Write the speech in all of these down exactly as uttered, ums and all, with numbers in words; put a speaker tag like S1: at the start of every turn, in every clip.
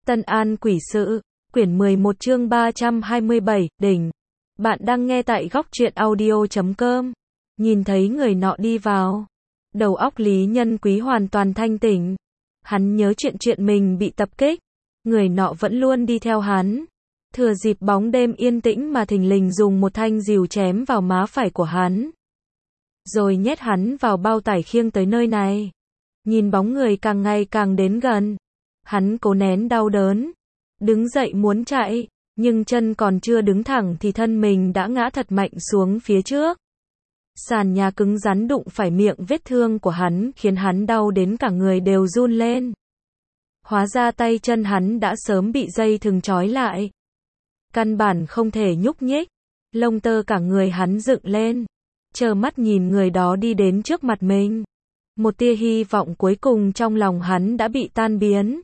S1: Tân An Quỷ Sự, quyển mười một chương ba trăm hai mươi bảy, đỉnh. Bạn đang nghe tại góc truyện audio chấm com. Nhìn thấy người nọ đi vào, đầu óc Lý Nhân Quý hoàn toàn thanh tỉnh. Hắn nhớ chuyện chuyện mình bị tập kích, người nọ vẫn luôn đi theo hắn. Thừa dịp bóng đêm yên tĩnh mà thình lình dùng một thanh rìu chém vào má phải của hắn, rồi nhét hắn vào bao tải khiêng tới nơi này. Nhìn bóng người càng ngày càng đến gần, hắn cố nén đau đớn, đứng dậy muốn chạy, nhưng chân còn chưa đứng thẳng thì thân mình đã ngã thật mạnh xuống phía trước. Sàn nhà cứng rắn đụng phải miệng vết thương của hắn khiến hắn đau đến cả người đều run lên. Hóa ra tay chân hắn đã sớm bị dây thừng trói lại, căn bản không thể nhúc nhích. Lông tơ cả người hắn dựng lên, trơ mắt nhìn người đó đi đến trước mặt mình. Một tia hy vọng cuối cùng trong lòng hắn đã bị tan biến.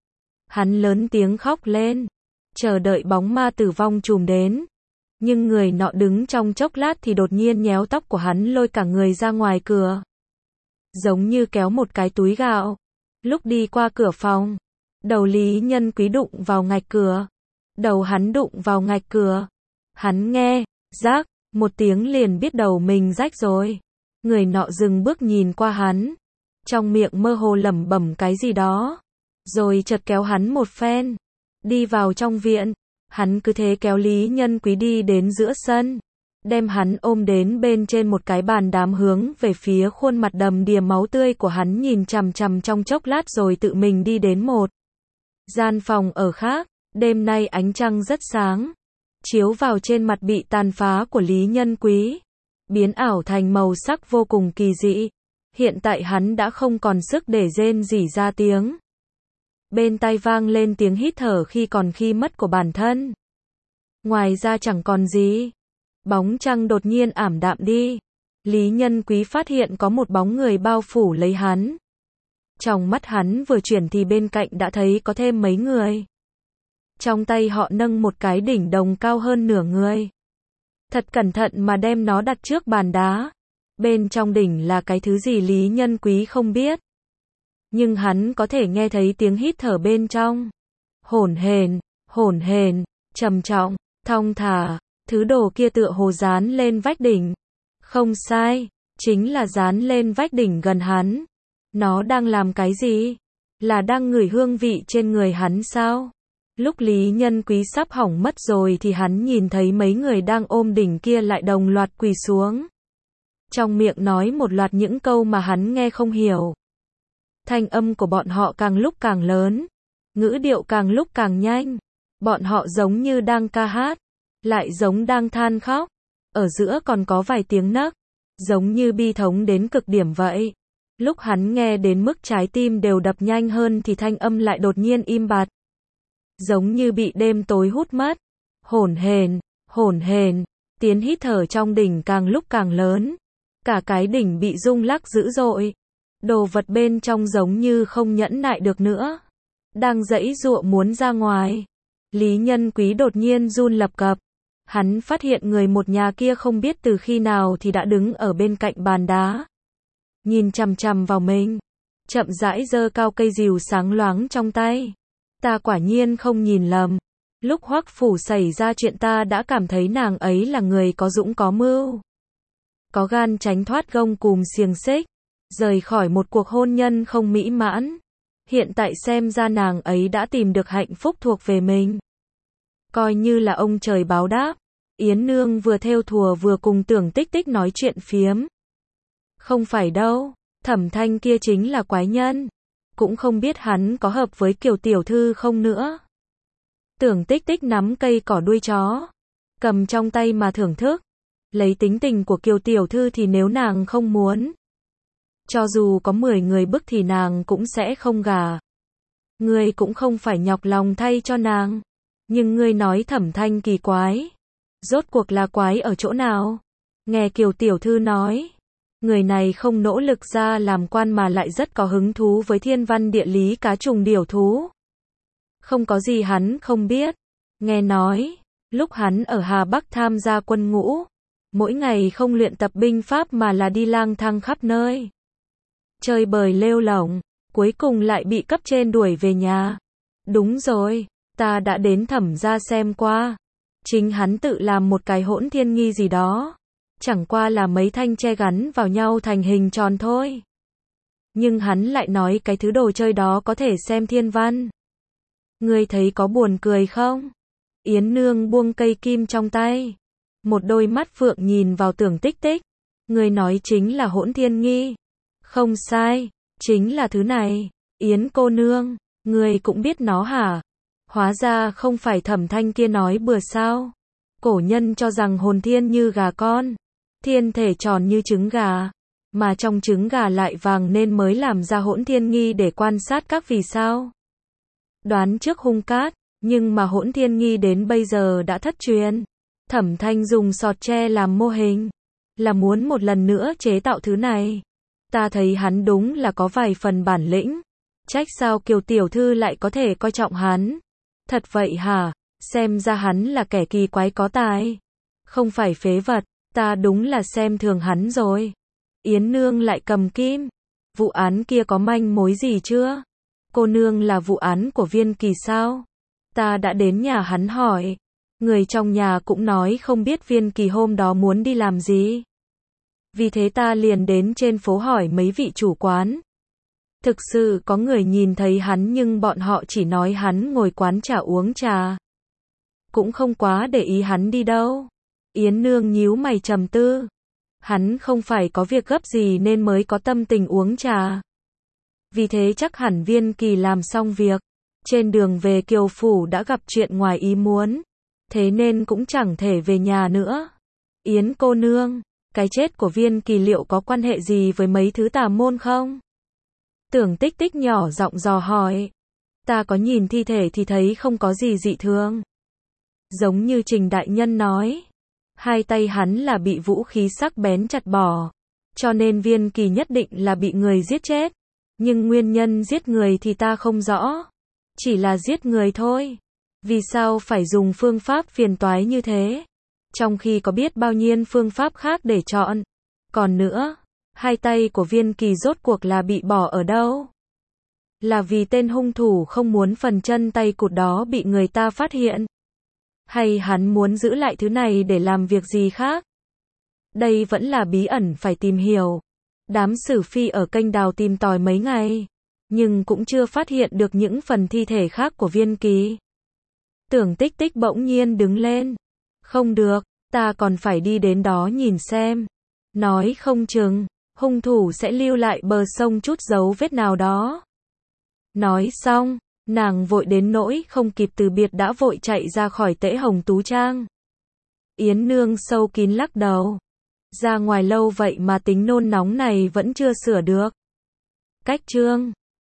S1: Hắn lớn tiếng khóc lên, chờ đợi bóng ma tử vong trùm đến. Nhưng người nọ đứng trong chốc lát thì đột nhiên nhéo tóc của hắn lôi cả người ra ngoài cửa, giống như kéo một cái túi gạo. Lúc đi qua cửa phòng, đầu Lý Nhân Quý đụng vào ngạch cửa. Đầu hắn đụng vào ngạch cửa, hắn nghe, rác, một tiếng liền biết đầu mình rách rồi. Người nọ dừng bước nhìn qua hắn, trong miệng mơ hồ lẩm bẩm cái gì đó, rồi chợt kéo hắn một phen, đi vào trong viện. Hắn cứ thế kéo Lý Nhân Quý đi đến giữa sân, đem hắn ôm đến bên trên một cái bàn đám hướng về phía khuôn mặt đầm đìa máu tươi của hắn nhìn chằm chằm trong chốc lát rồi tự mình đi đến một gian phòng ở khác. Đêm nay ánh trăng rất sáng, chiếu vào trên mặt bị tàn phá của Lý Nhân Quý, biến ảo thành màu sắc vô cùng kỳ dị. Hiện tại hắn đã không còn sức để rên rỉ ra tiếng. Bên tai vang lên tiếng hít thở khi còn khi mất của bản thân. Ngoài ra chẳng còn gì. Bóng trăng đột nhiên ảm đạm đi. Lý Nhân Quý phát hiện có một bóng người bao phủ lấy hắn. Trong mắt hắn vừa chuyển thì bên cạnh đã thấy có thêm mấy người. Trong tay họ nâng một cái đỉnh đồng cao hơn nửa người. Thật cẩn thận mà đem nó đặt trước bàn đá. Bên trong đỉnh là cái thứ gì Lý Nhân Quý không biết. Nhưng hắn có thể nghe thấy tiếng hít thở bên trong. Hổn hển, hổn hển, trầm trọng, thong thả. Thứ đồ kia tựa hồ dán lên vách đỉnh. Không sai, chính là dán lên vách đỉnh gần hắn. Nó đang làm cái gì? Là đang ngửi hương vị trên người hắn sao? Lúc Lý Nhân Quý sắp hỏng mất rồi thì hắn nhìn thấy mấy người đang ôm đỉnh kia lại đồng loạt quỳ xuống. Trong miệng nói một loạt những câu mà hắn nghe không hiểu. Thanh âm của bọn họ càng lúc càng lớn, ngữ điệu càng lúc càng nhanh. Bọn họ giống như đang ca hát, lại giống đang than khóc. Ở giữa còn có vài tiếng nấc, giống như bi thống đến cực điểm vậy. Lúc hắn nghe đến mức trái tim đều đập nhanh hơn thì thanh âm lại đột nhiên im bặt, giống như bị đêm tối hút mất. Hổn hển, hổn hển, tiếng hít thở trong đỉnh càng lúc càng lớn. Cả cái đỉnh bị rung lắc dữ dội. Đồ vật bên trong giống như không nhẫn nại được nữa, đang giãy giụa muốn ra ngoài. Lý Nhân Quý đột nhiên run lập cập. Hắn phát hiện người một nhà kia không biết từ khi nào thì đã đứng ở bên cạnh bàn đá, nhìn chằm chằm vào mình, chậm rãi giơ cao cây rìu sáng loáng trong tay. Ta quả nhiên không nhìn lầm. Lúc Hoắc phủ xảy ra chuyện ta đã cảm thấy nàng ấy là người có dũng có mưu, có gan tránh thoát gông cùm xiềng xích, rời khỏi một cuộc hôn nhân không mỹ mãn. Hiện tại xem ra nàng ấy đã tìm được hạnh phúc thuộc về mình. Coi như là ông trời báo đáp. Yến Nương vừa thêu thùa vừa cùng Tưởng Tích Tích nói chuyện phiếm. Không phải đâu, Thẩm Thanh kia chính là quái nhân. Cũng không biết hắn có hợp với Kiều tiểu thư không nữa. Tưởng Tích Tích nắm cây cỏ đuôi chó, cầm trong tay mà thưởng thức. Lấy tính tình của Kiều tiểu thư thì nếu nàng không muốn, cho dù có mười người bức thì nàng cũng sẽ không gả. Ngươi cũng không phải nhọc lòng thay cho nàng. Nhưng ngươi nói Thẩm Thanh kỳ quái. Rốt cuộc là quái ở chỗ nào? Nghe Kiều tiểu thư nói, người này không nỗ lực ra làm quan mà lại rất có hứng thú với thiên văn địa lý cá trùng điểu thú. Không có gì hắn không biết. Nghe nói, lúc hắn ở Hà Bắc tham gia quân ngũ, mỗi ngày không luyện tập binh pháp mà là đi lang thang khắp nơi, chơi bời lêu lổng, cuối cùng lại bị cấp trên đuổi về nhà. Đúng rồi, ta đã đến Thẩm gia xem qua. Chính hắn tự làm một cái hỗn thiên nghi gì đó. Chẳng qua là mấy thanh tre gắn vào nhau thành hình tròn thôi. Nhưng hắn lại nói cái thứ đồ chơi đó có thể xem thiên văn. Ngươi thấy có buồn cười không? Yến Nương buông cây kim trong tay. Một đôi mắt phượng nhìn vào Tưởng Tích Tích. Ngươi nói chính là hỗn thiên nghi. Không sai, chính là thứ này. Yến cô nương, ngươi cũng biết nó hả? Hóa ra không phải Thẩm Thanh kia nói bừa sao? Cổ nhân cho rằng hồn thiên như gà con, thiên thể tròn như trứng gà, mà trong trứng gà lại vàng nên mới làm ra hỗn thiên nghi để quan sát các vì sao. Đoán trước hung cát, nhưng mà hỗn thiên nghi đến bây giờ đã thất truyền. Thẩm Thanh dùng sọt tre làm mô hình, là muốn một lần nữa chế tạo thứ này. Ta thấy hắn đúng là có vài phần bản lĩnh. Trách sao Kiều tiểu thư lại có thể coi trọng hắn. Thật vậy hả? Xem ra hắn là kẻ kỳ quái có tài. Không phải phế vật, ta đúng là xem thường hắn rồi. Yến Nương lại cầm kim. Vụ án kia có manh mối gì chưa? Cô nương là vụ án của Viên Kỳ sao? Ta đã đến nhà hắn hỏi. Người trong nhà cũng nói không biết Viên Kỳ hôm đó muốn đi làm gì. Vì thế ta liền đến trên phố hỏi mấy vị chủ quán. Thực sự có người nhìn thấy hắn nhưng bọn họ chỉ nói hắn ngồi quán trà uống trà. Cũng không quá để ý hắn đi đâu. Yến Nương nhíu mày trầm tư. Hắn không phải có việc gấp gì nên mới có tâm tình uống trà. Vì thế chắc hẳn Viên Kỳ làm xong việc. Trên đường về Kiều Phủ đã gặp chuyện ngoài ý muốn. Thế nên cũng chẳng thể về nhà nữa. Yến cô nương, cái chết của Viên Kỳ liệu có quan hệ gì với mấy thứ tà môn không? Tưởng Tích Tích nhỏ giọng dò hỏi. Ta có nhìn thi thể thì thấy không có gì dị thường. Giống như Trình đại nhân nói. Hai tay hắn là bị vũ khí sắc bén chặt bỏ. Cho nên Viên Kỳ nhất định là bị người giết chết. Nhưng nguyên nhân giết người thì ta không rõ. Chỉ là giết người thôi. Vì sao phải dùng phương pháp phiền toái như thế? Trong khi có biết bao nhiêu phương pháp khác để chọn. Còn nữa, hai tay của Viên Kỳ rốt cuộc là bị bỏ ở đâu? Là vì tên hung thủ không muốn phần chân tay cụt đó bị người ta phát hiện? Hay hắn muốn giữ lại thứ này để làm việc gì khác? Đây vẫn là bí ẩn phải tìm hiểu. Đám Sử Phi ở kênh đào tìm tòi mấy ngày, nhưng cũng chưa phát hiện được những phần thi thể khác của Viên Kỳ. Tưởng Tích Tích bỗng nhiên đứng lên. Không được, ta còn phải đi đến đó nhìn xem. Nói không chừng, hung thủ sẽ lưu lại bờ sông chút dấu vết nào đó. Nói xong, nàng vội đến nỗi không kịp từ biệt đã vội chạy ra khỏi Tễ Hồng Tú Trang. Yến Nương sâu kín lắc đầu. Ra ngoài lâu vậy mà tính nôn nóng này vẫn chưa sửa được. Cách chương